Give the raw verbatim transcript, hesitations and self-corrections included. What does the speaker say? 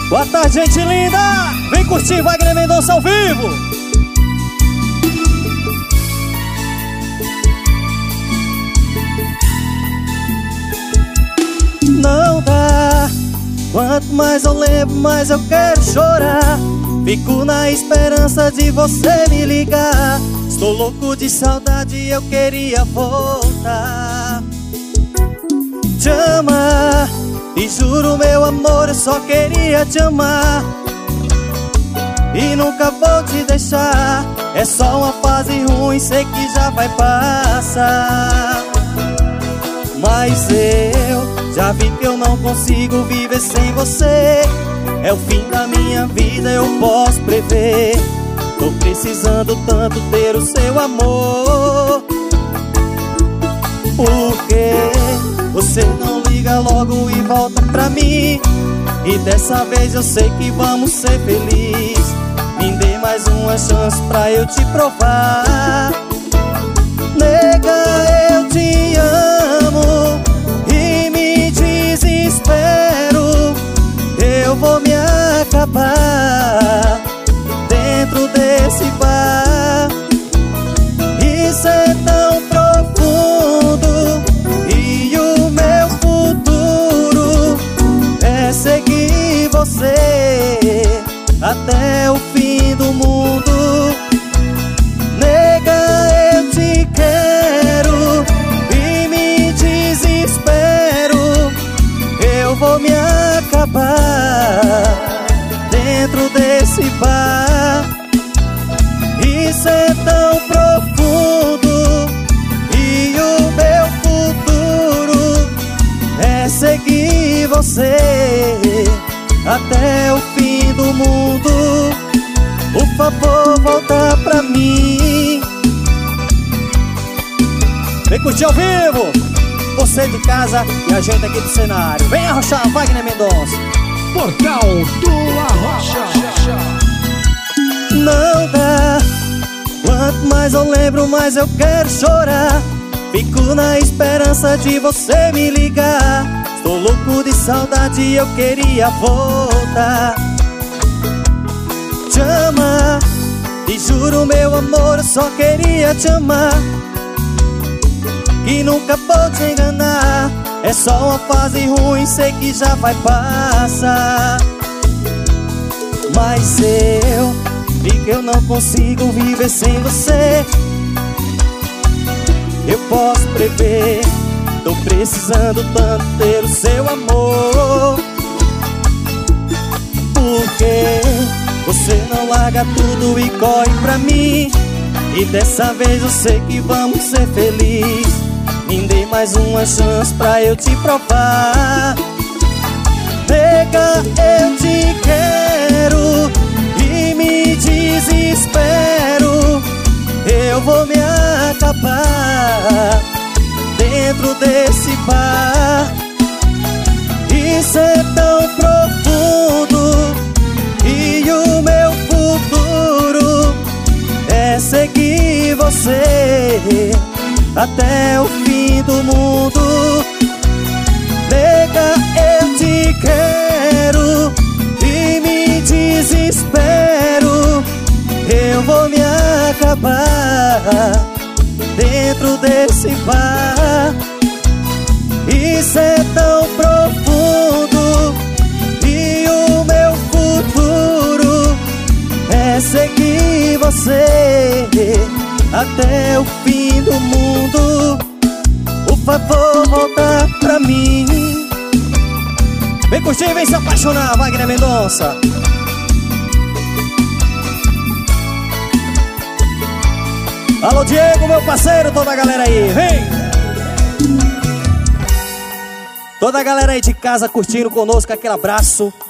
Boa tarde, gente linda! Vem curtir Wagner Mendonça ao vivo! Não dá. Quanto mais eu lembro, mais eu quero chorar. Fico na esperança de você me ligar. Estou louco de saudade, eu queria voltar. Te amar, e juro meu amor, eu só queria te amar. E nunca vou te deixar. É só uma fase ruim, sei que já vai passar. Mas eu já vi que eu não consigo viver sem você. É o fim da minha vida, eu posso prever. Tô precisando tanto ter o seu amor. Por que você não liga logo e volta pra mim? E dessa vez eu sei que vamos ser felizes. Me dê mais uma chance pra eu te provar. Nega, eu te amo e me desespero. Eu vou me acabar dentro desse bar. Isso é tão profundo e o meu futuro é seguir você até o fim do mundo. Nega, eu te quero e me desespero. Eu vou me acabar dentro desse bar. Isso é tão profundo e o meu futuro é seguir você até o fim do mundo. Por favor, volta pra mim. Vem curtir ao vivo, você de casa e a gente aqui do cenário. Vem arrochar, Wagner Mendonça. Portal do Arrocha. Não dá. Quanto mais eu lembro, mais eu quero chorar. Fico na esperança de você me ligar. Estou louco de saudade e eu queria voltar. Te amar, e juro meu amor, eu só queria te amar. Que nunca vou te enganar. É só uma fase ruim, sei que já vai passar. Mas eu vi que eu não consigo viver sem você. Eu posso prever, tô precisando tanto ter o seu amor. Porque você não larga tudo e corre pra mim. E dessa vez eu sei que vamos ser felizes. Me dê mais uma chance pra eu te provar. Nega, eu te quero e me desespero. Eu vou me acabar dentro desse bar. Isso é tão profundo e o meu futuro é seguir você até o fim do mundo. Nega, eu te quero e me desespero. Eu vou me acabar dentro desse bar. Isso é tão profundo e o meu futuro é seguir você até o fim do mundo. Por favor, volta pra mim. Vem curtir, vem se apaixonar, Wagner Mendonça. Alô, Diego, meu parceiro, toda a galera aí, vem! Toda a galera aí de casa curtindo conosco, aquele abraço.